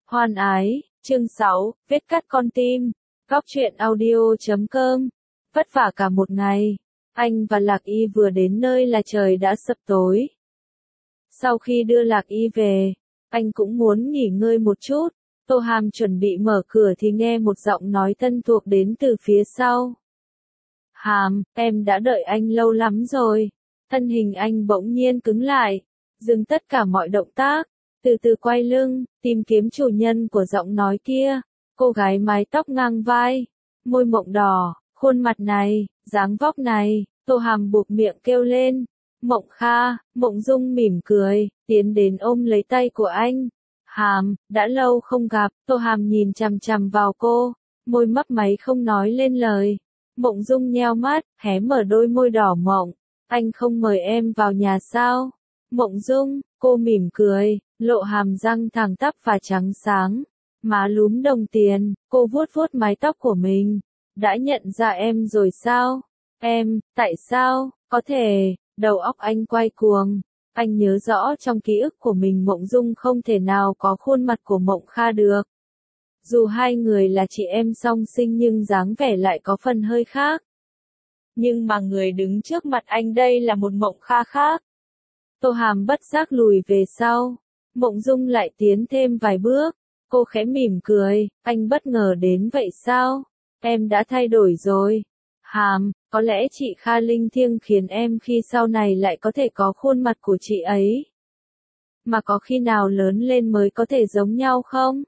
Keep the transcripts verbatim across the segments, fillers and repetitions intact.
Hoan ái, chương sáu, vết cắt con tim, góc truyện audio chấm com. Vất vả cả một ngày, anh và Lạc Y vừa đến nơi là trời đã sập tối. Sau khi đưa Lạc Y về, anh cũng muốn nghỉ ngơi một chút. Tô Hàm chuẩn bị mở cửa thì nghe một giọng nói thân thuộc đến từ phía sau. Hàm, em đã đợi anh lâu lắm rồi. Thân hình anh bỗng nhiên cứng lại, dừng tất cả mọi động tác, từ từ quay lưng, tìm kiếm chủ nhân của giọng nói kia. Cô gái mái tóc ngang vai, môi mọng đỏ, khuôn mặt này, dáng vóc này. Tô Hàm buộc miệng kêu lên. Mộng Kha. Mộng Dung mỉm cười, tiến đến ôm lấy tay của anh. Hàm, đã lâu không gặp. Tô Hàm nhìn chằm chằm vào cô, môi mấp máy không nói lên lời. Mộng Dung nheo mắt, hé mở đôi môi đỏ mọng. Anh không mời em vào nhà sao? Mộng Dung, cô mỉm cười, lộ hàm răng thẳng tắp và trắng sáng. Má lúm đồng tiền, cô vuốt vuốt mái tóc của mình. Đã nhận ra em rồi sao? Em, tại sao? Có thể, đầu óc anh quay cuồng. Anh nhớ rõ trong ký ức của mình Mộng Dung không thể nào có khuôn mặt của Mộng Kha được. Dù hai người là chị em song sinh nhưng dáng vẻ lại có phần hơi khác. Nhưng mà người đứng trước mặt anh đây là một Mộng Kha khác. Tô Hàm bất giác lùi về sau. Mộng Dung lại tiến thêm vài bước. Cô khẽ mỉm cười, anh bất ngờ đến vậy sao? Em đã thay đổi rồi. Hàm, có lẽ chị Kha linh thiêng khiến em khi sau này lại có thể có khuôn mặt của chị ấy. Mà có khi nào lớn lên mới có thể giống nhau không?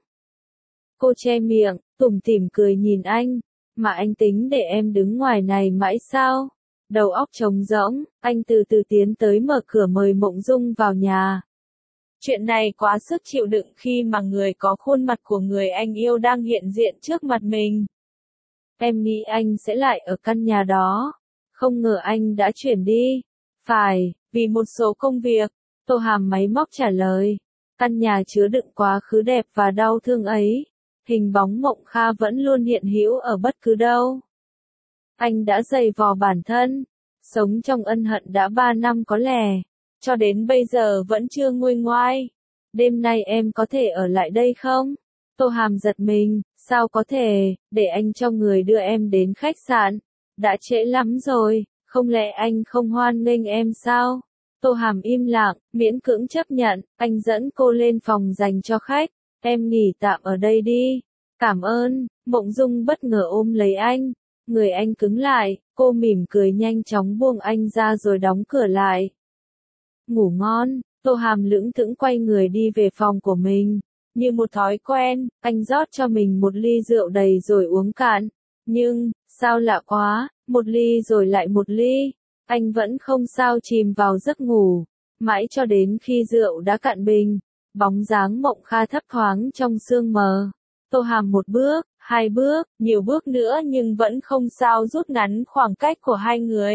Cô che miệng, tủm tỉm cười nhìn anh. Mà anh tính để em đứng ngoài này mãi sao? Đầu óc trống rỗng, anh từ từ tiến tới mở cửa mời Mộng Dung vào nhà. Chuyện này quá sức chịu đựng khi mà người có khuôn mặt của người anh yêu đang hiện diện trước mặt mình. Em nghĩ anh sẽ lại ở căn nhà đó. Không ngờ anh đã chuyển đi. Phải, vì một số công việc. Tô Hàm máy móc trả lời. Căn nhà chứa đựng quá khứ đẹp và đau thương ấy. Hình bóng Mộng Kha vẫn luôn hiện hữu ở bất cứ đâu. Anh đã dày vò bản thân. Sống trong ân hận đã ba năm có lẽ. Cho đến bây giờ vẫn chưa nguôi ngoai. Đêm nay em có thể ở lại đây không? Tô Hàm giật mình, sao có thể, để anh cho người đưa em đến khách sạn. Đã trễ lắm rồi, không lẽ anh không hoan nghênh em sao? Tô Hàm im lặng, miễn cưỡng chấp nhận, anh dẫn cô lên phòng dành cho khách. Em nghỉ tạm ở đây đi. Cảm ơn. Mộng Dung bất ngờ ôm lấy anh. Người anh cứng lại, cô mỉm cười nhanh chóng buông anh ra rồi đóng cửa lại. Ngủ ngon. Tô Hàm lững thững quay người đi về phòng của mình. Như một thói quen, anh rót cho mình một ly rượu đầy rồi uống cạn. Nhưng, sao lạ quá, một ly rồi lại một ly. Anh vẫn không sao chìm vào giấc ngủ. Mãi cho đến khi rượu đã cạn bình. Bóng dáng Mộng Kha thấp thoáng trong sương mờ. Tô Hàm một bước, hai bước, nhiều bước nữa nhưng vẫn không sao rút ngắn khoảng cách của hai người.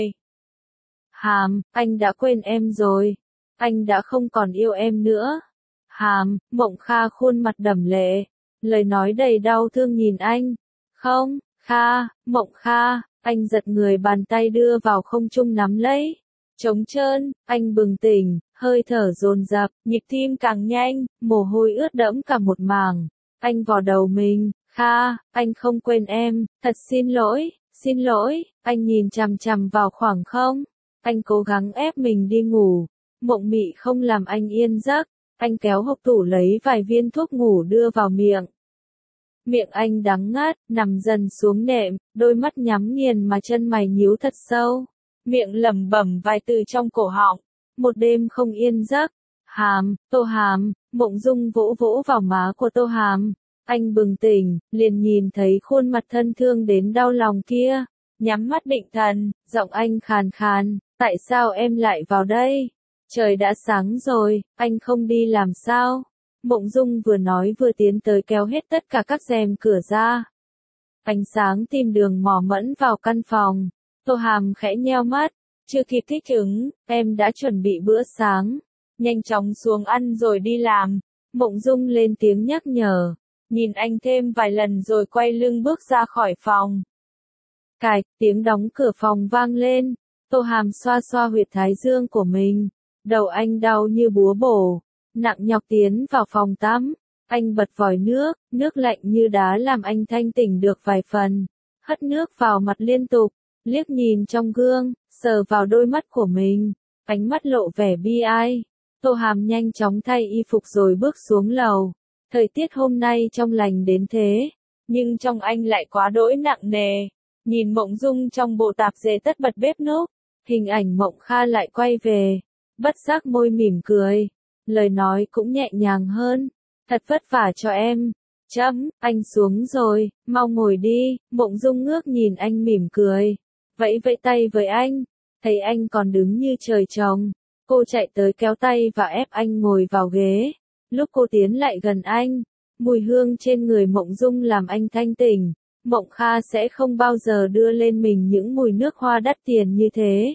Hàm, anh đã quên em rồi. Anh đã không còn yêu em nữa. Hàm, Mộng Kha khuôn mặt đẫm lệ. Lời nói đầy đau thương nhìn anh. Không, Kha, Mộng Kha, anh giật người bàn tay đưa vào không trung nắm lấy. Trống trơn, anh bừng tỉnh, hơi thở dồn dập, nhịp tim càng nhanh, mồ hôi ướt đẫm cả một mảng. Anh vò đầu mình, Kha, anh không quên em, thật xin lỗi, xin lỗi, anh nhìn chằm chằm vào khoảng không. Anh cố gắng ép mình đi ngủ. Mộng mị không làm anh yên giấc. Anh kéo hộp tủ lấy vài viên thuốc ngủ đưa vào miệng. Miệng anh đắng ngắt, nằm dần xuống nệm, đôi mắt nhắm nghiền mà chân mày nhíu thật sâu. Miệng lẩm bẩm vài từ trong cổ họng. Một đêm không yên giấc. Hàm, Tô Hàm. Mộng Dung vỗ vỗ vào má của Tô Hàm. Anh bừng tỉnh, liền nhìn thấy khuôn mặt thân thương đến đau lòng kia. Nhắm mắt định thần, giọng anh khàn khàn. Tại sao em lại vào đây? Trời đã sáng rồi, anh không đi làm sao? Mộng Dung vừa nói vừa tiến tới kéo hết tất cả các rèm cửa ra. Ánh sáng tìm đường mò mẫm vào căn phòng. Tô Hàm khẽ nheo mắt. Chưa kịp thích ứng, em đã chuẩn bị bữa sáng. Nhanh chóng xuống ăn rồi đi làm. Mộng Dung lên tiếng nhắc nhở. Nhìn anh thêm vài lần rồi quay lưng bước ra khỏi phòng. Cạch, tiếng đóng cửa phòng vang lên. Tô Hàm xoa xoa huyệt thái dương của mình. Đầu anh đau như búa bổ. Nặng nhọc tiến vào phòng tắm. Anh bật vòi nước, nước lạnh như đá làm anh thanh tỉnh được vài phần. Hất nước vào mặt liên tục, liếc nhìn trong gương, sờ vào đôi mắt của mình, ánh mắt lộ vẻ bi ai. Tô Hàm nhanh chóng thay y phục rồi bước xuống lầu. Thời tiết hôm nay trong lành đến thế, nhưng trong anh lại quá đỗi nặng nề. Nhìn Mộng Dung trong bộ tạp dề tất bật bếp núc, hình ảnh Mộng Kha lại quay về, bất giác môi mỉm cười, lời nói cũng nhẹ nhàng hơn. Thật vất vả cho em. Chấm, anh xuống rồi, mau ngồi đi. Mộng Dung ngước nhìn anh mỉm cười, vẫy vẫy tay với anh, thấy anh còn đứng như trời trồng. Cô chạy tới kéo tay và ép anh ngồi vào ghế. Lúc cô tiến lại gần anh, mùi hương trên người Mộng Dung làm anh thanh tỉnh. Mộng Kha sẽ không bao giờ đưa lên mình những mùi nước hoa đắt tiền như thế.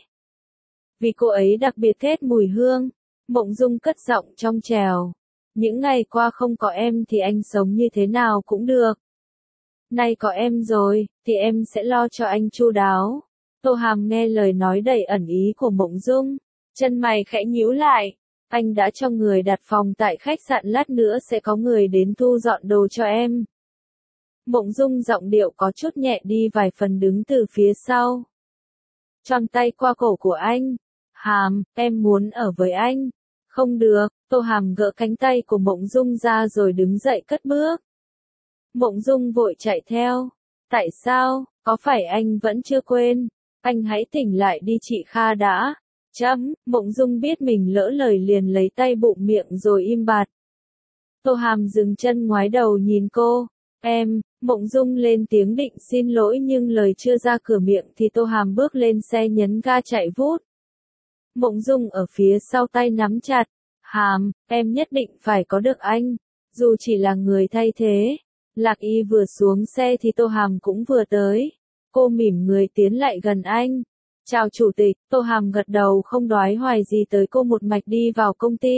Vì cô ấy đặc biệt thích mùi hương. Mộng Dung cất giọng trong trèo. Những ngày qua không có em thì anh sống như thế nào cũng được. Nay có em rồi, thì em sẽ lo cho anh chu đáo. Tô Hàm nghe lời nói đầy ẩn ý của Mộng Dung, chân mày khẽ nhíu lại. Anh đã cho người đặt phòng tại khách sạn, lát nữa sẽ có người đến thu dọn đồ cho em. Mộng Dung giọng điệu có chút nhẹ đi vài phần đứng từ phía sau. Choàng tay qua cổ của anh. Hàm, em muốn ở với anh. Không được. Tô Hàm gỡ cánh tay của Mộng Dung ra rồi đứng dậy cất bước. Mộng Dung vội chạy theo. Tại sao, có phải anh vẫn chưa quên? Anh hãy tỉnh lại đi chị Kha đã. Chấm, Mộng Dung biết mình lỡ lời liền lấy tay bụm miệng rồi im bặt. Tô Hàm dừng chân ngoái đầu nhìn cô. Em, Mộng Dung lên tiếng định xin lỗi nhưng lời chưa ra cửa miệng thì Tô Hàm bước lên xe nhấn ga chạy vút. Mộng Dung ở phía sau tay nắm chặt. Hàm, em nhất định phải có được anh, dù chỉ là người thay thế. Lạc Y vừa xuống xe thì Tô Hàm cũng vừa tới. Cô mỉm người tiến lại gần anh. Chào chủ tịch. Tô Hàm gật đầu không đoái hoài gì tới cô, một mạch đi vào công ty.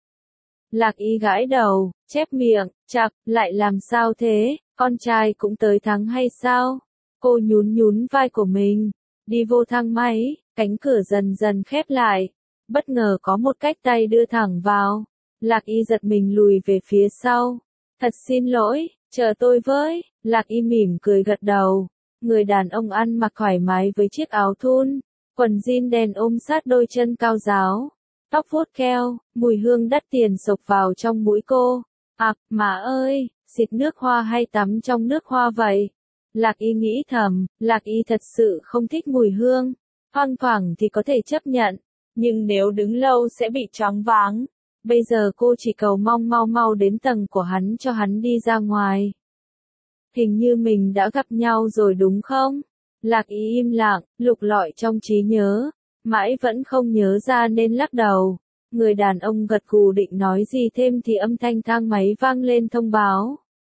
Lạc Y gãi đầu, chép miệng, chặp, lại làm sao thế, con trai cũng tới thắng hay sao? Cô nhún nhún vai của mình, đi vô thang máy, cánh cửa dần dần khép lại. Bất ngờ có một cái tay đưa thẳng vào. Lạc Y giật mình lùi về phía sau. Thật xin lỗi, chờ tôi với. Lạc Y mỉm cười gật đầu. Người đàn ông ăn mặc thoải mái với chiếc áo thun, quần jean đen ôm sát đôi chân cao ráo, tóc vuốt keo, mùi hương đắt tiền xộc vào trong mũi cô. À, mà ơi, xịt nước hoa hay tắm trong nước hoa vậy? Lạc Y nghĩ thầm, Lạc Y thật sự không thích mùi hương. Thoang thoảng thì có thể chấp nhận, nhưng nếu đứng lâu sẽ bị choáng váng. Bây giờ cô chỉ cầu mong mau mau đến tầng của hắn cho hắn đi ra ngoài. Hình như mình đã gặp nhau rồi đúng không? Lạc Y im lặng, lục lọi trong trí nhớ, mãi vẫn không nhớ ra nên lắc đầu. Người đàn ông gật gù định nói gì thêm thì âm thanh thang máy vang lên thông báo.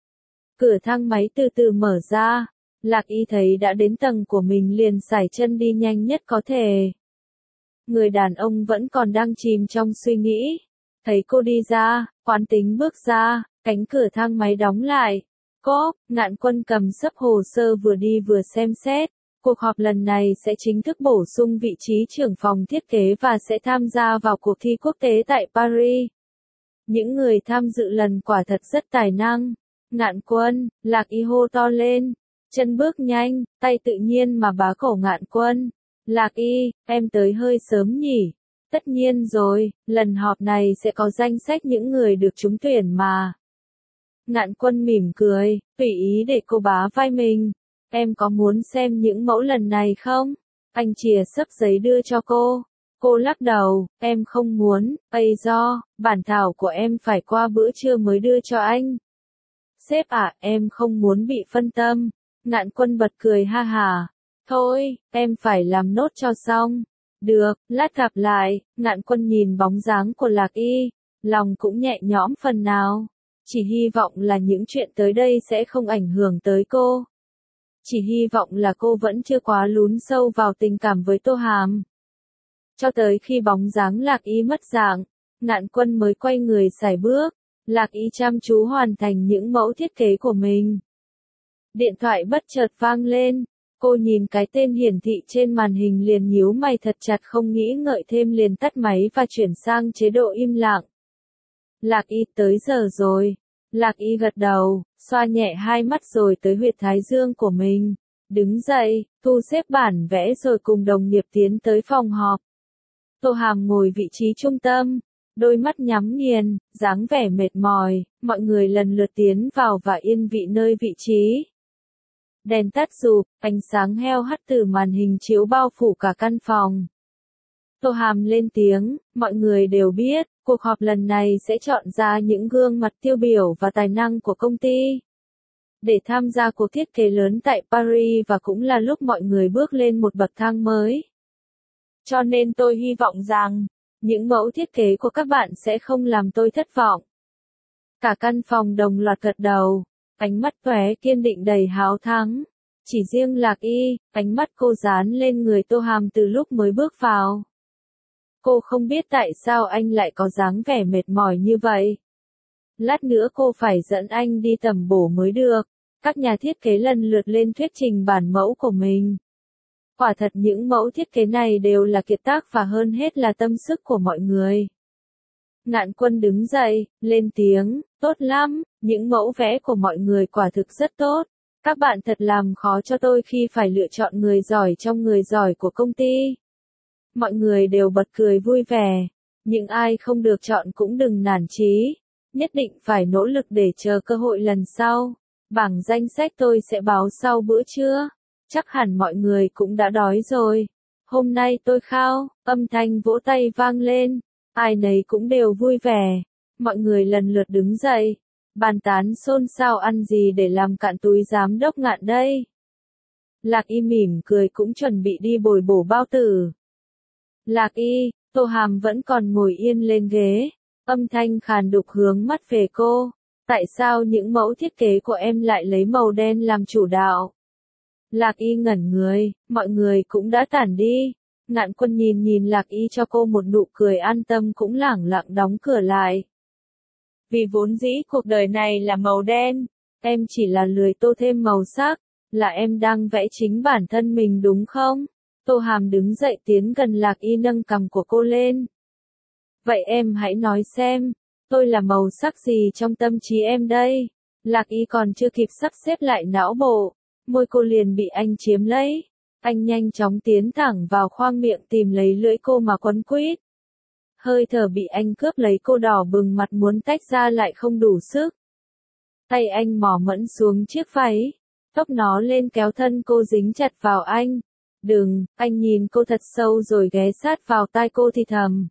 Cửa thang máy từ từ mở ra. Lạc Y thấy đã đến tầng của mình liền sải chân đi nhanh nhất có thể. Người đàn ông vẫn còn đang chìm trong suy nghĩ. Thấy cô đi ra, quán tính bước ra, cánh cửa thang máy đóng lại. Cốp, Ngạn Quân cầm sấp hồ sơ vừa đi vừa xem xét. Cuộc họp lần này sẽ chính thức bổ sung vị trí trưởng phòng thiết kế và sẽ tham gia vào cuộc thi quốc tế tại Paris. Những người tham dự lần quả thật rất tài năng. Ngạn Quân, Lạc Y hô to lên. Chân bước nhanh, tay tự nhiên mà bá cổ Ngạn Quân. Lạc Y, em tới hơi sớm nhỉ? Tất nhiên rồi, lần họp này sẽ có danh sách những người được trúng tuyển mà. Ngạn Quân mỉm cười, tùy ý để cô bá vai mình. Em có muốn xem những mẫu lần này không? Anh chìa xấp giấy đưa cho cô. Cô lắc đầu, em không muốn, ây do, bản thảo của em phải qua bữa trưa mới đưa cho anh. Sếp ạ, em không muốn bị phân tâm. Ngạn Quân bật cười ha hà. Thôi, em phải làm nốt cho xong. Được, lát gặp lại. Ngạn Quân nhìn bóng dáng của Lạc Y, lòng cũng nhẹ nhõm phần nào. Chỉ hy vọng là những chuyện tới đây sẽ không ảnh hưởng tới cô. Chỉ hy vọng là cô vẫn chưa quá lún sâu vào tình cảm với Tô Hàm. Cho tới khi bóng dáng Lạc Y mất dạng, Ngạn Quân mới quay người sải bước. Lạc Y chăm chú hoàn thành những mẫu thiết kế của mình. Điện thoại bất chợt vang lên. Cô nhìn cái tên hiển thị trên màn hình liền nhíu mày thật chặt, không nghĩ ngợi thêm liền tắt máy và chuyển sang chế độ im lặng. Lạc Y, tới giờ rồi. Lạc Y gật đầu, xoa nhẹ hai mắt rồi tới huyệt thái dương của mình. Đứng dậy, thu xếp bản vẽ rồi cùng đồng nghiệp tiến tới phòng họp. Tô Hàm ngồi vị trí trung tâm, đôi mắt nhắm nghiền, dáng vẻ mệt mỏi, mọi người lần lượt tiến vào và yên vị nơi vị trí. Đèn tắt rụp, ánh sáng heo hắt từ màn hình chiếu bao phủ cả căn phòng. Tô Hàm lên tiếng, mọi người đều biết, cuộc họp lần này sẽ chọn ra những gương mặt tiêu biểu và tài năng của công ty để tham gia cuộc thiết kế lớn tại Paris và cũng là lúc mọi người bước lên một bậc thang mới. Cho nên tôi hy vọng rằng, những mẫu thiết kế của các bạn sẽ không làm tôi thất vọng. Cả căn phòng đồng loạt gật đầu, ánh mắt tóe kiên định đầy háo thắng. Chỉ riêng Lạc Y, ánh mắt cô dán lên người Tô Hàm từ lúc mới bước vào. Cô không biết tại sao anh lại có dáng vẻ mệt mỏi như vậy. Lát nữa cô phải dẫn anh đi tầm bổ mới được. Các nhà thiết kế lần lượt lên thuyết trình bản mẫu của mình. Quả thật những mẫu thiết kế này đều là kiệt tác và hơn hết là tâm sức của mọi người. Ngạn Quân đứng dậy, lên tiếng, tốt lắm, những mẫu vẽ của mọi người quả thực rất tốt. Các bạn thật làm khó cho tôi khi phải lựa chọn người giỏi trong người giỏi của công ty. Mọi người đều bật cười vui vẻ. Những ai không được chọn cũng đừng nản chí. Nhất định phải nỗ lực để chờ cơ hội lần sau. Bảng danh sách tôi sẽ báo sau bữa trưa. Chắc hẳn mọi người cũng đã đói rồi. Hôm nay tôi khao, âm thanh vỗ tay vang lên. Ai nấy cũng đều vui vẻ. Mọi người lần lượt đứng dậy. Bàn tán xôn xao ăn gì để làm cạn túi giám đốc Ngạn đây. Lạc Y mỉm cười cũng chuẩn bị đi bồi bổ bao tử. Lạc Y, Tô Hàm vẫn còn ngồi yên lên ghế. Âm thanh khàn đục hướng mắt về cô. Tại sao những mẫu thiết kế của em lại lấy màu đen làm chủ đạo? Lạc Y ngẩn người, mọi người cũng đã tản đi. Ngạn Quân nhìn nhìn Lạc Y cho cô một nụ cười an tâm cũng lẳng lặng đóng cửa lại. Vì vốn dĩ cuộc đời này là màu đen, em chỉ là lười tô thêm màu sắc, là em đang vẽ chính bản thân mình đúng không? Tô Hàm đứng dậy tiến gần Lạc Y nâng cằm của cô lên. Vậy em hãy nói xem, tôi là màu sắc gì trong tâm trí em đây? Lạc Y còn chưa kịp sắp xếp lại não bộ, môi cô liền bị anh chiếm lấy. Anh nhanh chóng tiến thẳng vào khoang miệng tìm lấy lưỡi cô mà quấn quýt. Hơi thở bị anh cướp lấy cô đỏ bừng mặt muốn tách ra lại không đủ sức. Tay anh mỏ mẫm xuống chiếc váy, tóc nó lên kéo thân cô dính chặt vào anh. Đừng, anh nhìn cô thật sâu rồi ghé sát vào tai cô thì thầm.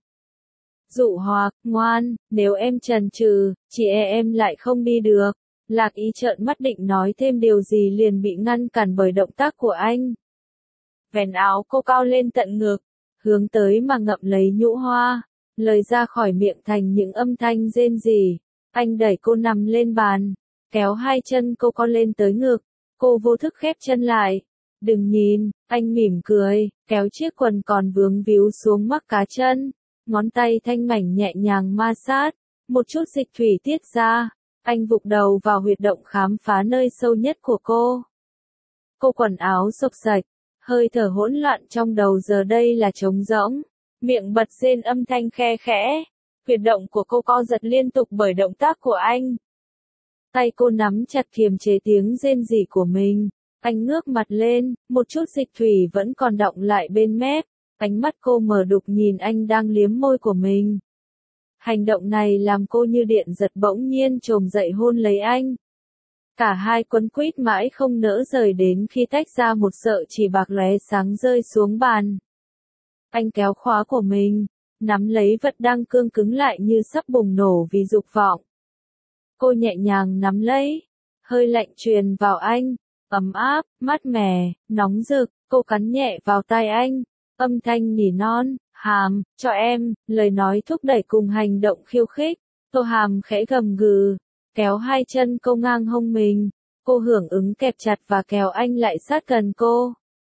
Dụ hoặc, ngoan, nếu em chần chừ, chị e em lại không đi được. Lạc Y trợn mắt định nói thêm điều gì liền bị ngăn cản bởi động tác của anh. Vén áo cô cao lên tận ngực, hướng tới mà ngậm lấy nhũ hoa, lời ra khỏi miệng thành những âm thanh rên rỉ. Anh đẩy cô nằm lên bàn, kéo hai chân cô co lên tới ngực, cô vô thức khép chân lại. Đừng nhìn, anh mỉm cười, kéo chiếc quần còn vướng víu xuống mắc cá chân, ngón tay thanh mảnh nhẹ nhàng ma sát, một chút dịch thủy tiết ra, anh vụt đầu vào huyệt động khám phá nơi sâu nhất của cô. Cô quần áo xộc xạch, hơi thở hỗn loạn trong đầu giờ đây là trống rỗng, miệng bật rên âm thanh khe khẽ, huyệt động của cô co giật liên tục bởi động tác của anh. Tay cô nắm chặt kiềm chế tiếng rên rỉ của mình, anh ngước mặt lên, một chút dịch thủy vẫn còn đọng lại bên mép, ánh mắt cô mở đục nhìn anh đang liếm môi của mình. Hành động này làm cô như điện giật bỗng nhiên trồm dậy hôn lấy anh. Cả hai quấn quýt mãi không nỡ rời đến khi tách ra một sợi chỉ bạc lóe sáng rơi xuống bàn. Anh kéo khóa của mình, nắm lấy vật đang cương cứng lại như sắp bùng nổ vì dục vọng. Cô nhẹ nhàng nắm lấy, hơi lạnh truyền vào anh, ấm áp, mát mẻ, nóng rực, cô cắn nhẹ vào tai anh, âm thanh nỉ non, Hàm, cho em, lời nói thúc đẩy cùng hành động khiêu khích. Tô Hàm khẽ gầm gừ, kéo hai chân cô ngang hông mình, cô hưởng ứng kẹp chặt và kéo anh lại sát gần cô.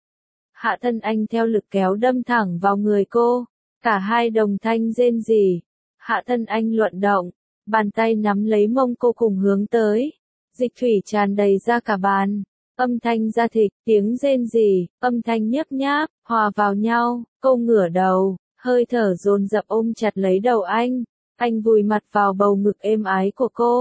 Hạ thân anh theo lực kéo đâm thẳng vào người cô, cả hai đồng thanh rên rỉ, hạ thân anh luận động, bàn tay nắm lấy mông cô cùng hướng tới, dịch thủy tràn đầy ra cả bàn. Âm thanh da thịt, tiếng rên rỉ, âm thanh nhấp nháp, hòa vào nhau, cô ngửa đầu, hơi thở dồn dập ôm chặt lấy đầu anh, anh vùi mặt vào bầu ngực êm ái của cô,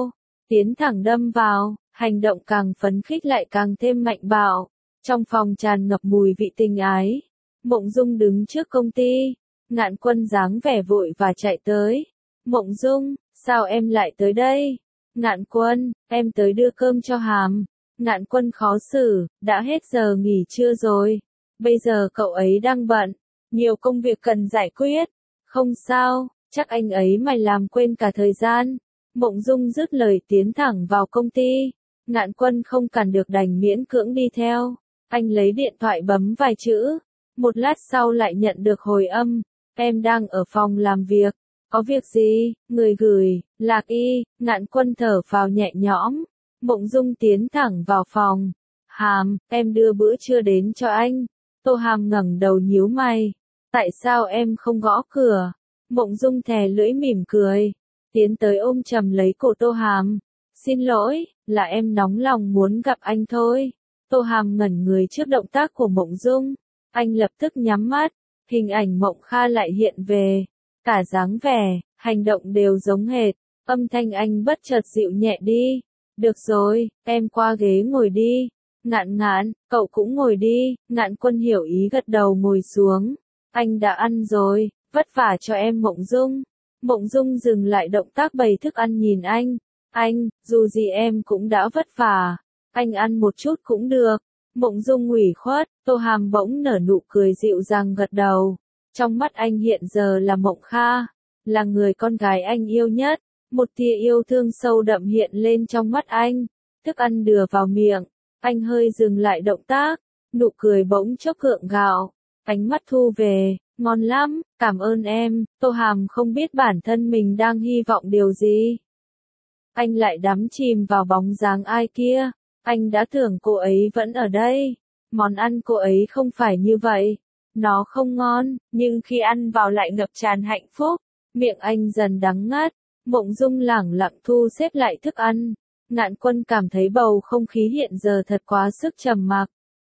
tiến thẳng đâm vào, hành động càng phấn khích lại càng thêm mạnh bạo. Trong phòng tràn ngập mùi vị tình ái. Mộng Dung đứng trước công ty, Ngạn Quân dáng vẻ vội và chạy tới. Mộng Dung, sao em lại tới đây? Ngạn Quân, em tới đưa cơm cho Hàm. Ngạn Quân khó xử, đã hết giờ nghỉ trưa rồi. Bây giờ cậu ấy đang bận, nhiều công việc cần giải quyết. Không sao, chắc anh ấy mày làm quên cả thời gian. Mộng Dung dứt lời tiến thẳng vào công ty. Ngạn Quân không cản được đành miễn cưỡng đi theo. Anh lấy điện thoại bấm vài chữ. Một lát sau lại nhận được hồi âm. Em đang ở phòng làm việc. Có việc gì? Người gửi, Lạc Y. Ngạn Quân thở phào nhẹ nhõm. Mộng Dung tiến thẳng vào phòng. Hàm, em đưa bữa trưa đến cho anh. Tô Hàm ngẩng đầu nhíu mày. Tại sao em không gõ cửa? Mộng Dung thè lưỡi mỉm cười. Tiến tới ôm chầm lấy cổ Tô Hàm. Xin lỗi, là em nóng lòng muốn gặp anh thôi. Tô Hàm ngẩn người trước động tác của Mộng Dung. Anh lập tức nhắm mắt. Hình ảnh Mộng Kha lại hiện về. Cả dáng vẻ, hành động đều giống hệt. Âm thanh anh bất chợt dịu nhẹ đi. Được rồi, em qua ghế ngồi đi. Ngạn Ngạn, cậu cũng ngồi đi. Ngạn Quân hiểu ý gật đầu ngồi xuống. Anh đã ăn rồi, vất vả cho em Mộng Dung. Mộng Dung dừng lại động tác bày thức ăn nhìn anh. Anh, dù gì em cũng đã vất vả. Anh ăn một chút cũng được. Mộng Dung ủy khuất, Tô Hàm bỗng nở nụ cười dịu dàng gật đầu. Trong mắt anh hiện giờ là Mộng Kha, là người con gái anh yêu nhất. Một tia yêu thương sâu đậm hiện lên trong mắt anh. Thức ăn đưa vào miệng, anh hơi dừng lại động tác, nụ cười bỗng chốc gượng gạo. Ánh mắt thu về, ngon lắm, cảm ơn em. Tô Hàm không biết bản thân mình đang hy vọng điều gì. Anh lại đắm chìm vào bóng dáng ai kia. Anh đã tưởng cô ấy vẫn ở đây. Món ăn cô ấy không phải như vậy. Nó không ngon, nhưng khi ăn vào lại ngập tràn hạnh phúc. Miệng anh dần đắng ngắt. Mộng Dung lẳng lặng thu xếp lại thức ăn. Ngạn Quân cảm thấy bầu không khí hiện giờ thật quá sức trầm mặc.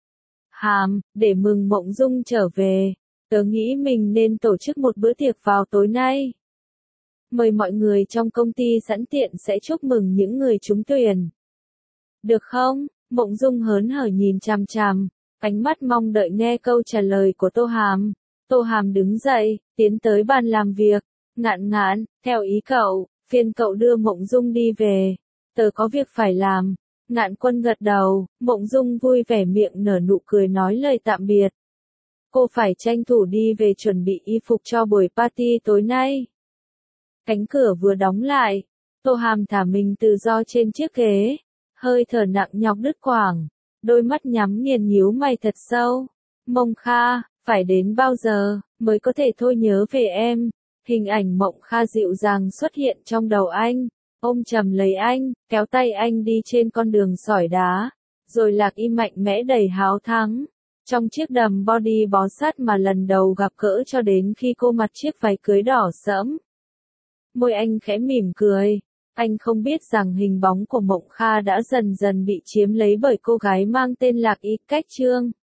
Hàm, để mừng Mộng Dung trở về, tớ nghĩ mình nên tổ chức một bữa tiệc vào tối nay. Mời mọi người trong công ty sẵn tiện sẽ chúc mừng những người trúng tuyển. Được không? Mộng Dung hớn hở nhìn chằm chằm, ánh mắt mong đợi nghe câu trả lời của Tô Hàm. Tô Hàm đứng dậy, tiến tới bàn làm việc. Ngạn Ngạn, theo ý cậu, phiền cậu đưa Mộng Dung đi về. Tớ có việc phải làm. Ngạn Quân gật đầu, Mộng Dung vui vẻ miệng nở nụ cười nói lời tạm biệt. Cô phải tranh thủ đi về chuẩn bị y phục cho buổi party tối nay. Cánh cửa vừa đóng lại, Tô Hàm thả mình tự do trên chiếc ghế, hơi thở nặng nhọc đứt quãng, đôi mắt nhắm nghiền nhíu mày thật sâu. Mộng Kha, phải đến bao giờ mới có thể thôi nhớ về em? Hình ảnh Mộng Kha dịu dàng xuất hiện trong đầu anh, ôm chầm lấy anh, kéo tay anh đi trên con đường sỏi đá, rồi Lạc Y mạnh mẽ đầy háo thắng. Trong chiếc đầm body bó sát mà lần đầu gặp gỡ cho đến khi cô mặc chiếc váy cưới đỏ sẫm. Môi anh khẽ mỉm cười, anh không biết rằng hình bóng của Mộng Kha đã dần dần bị chiếm lấy bởi cô gái mang tên Lạc Y cách Trương.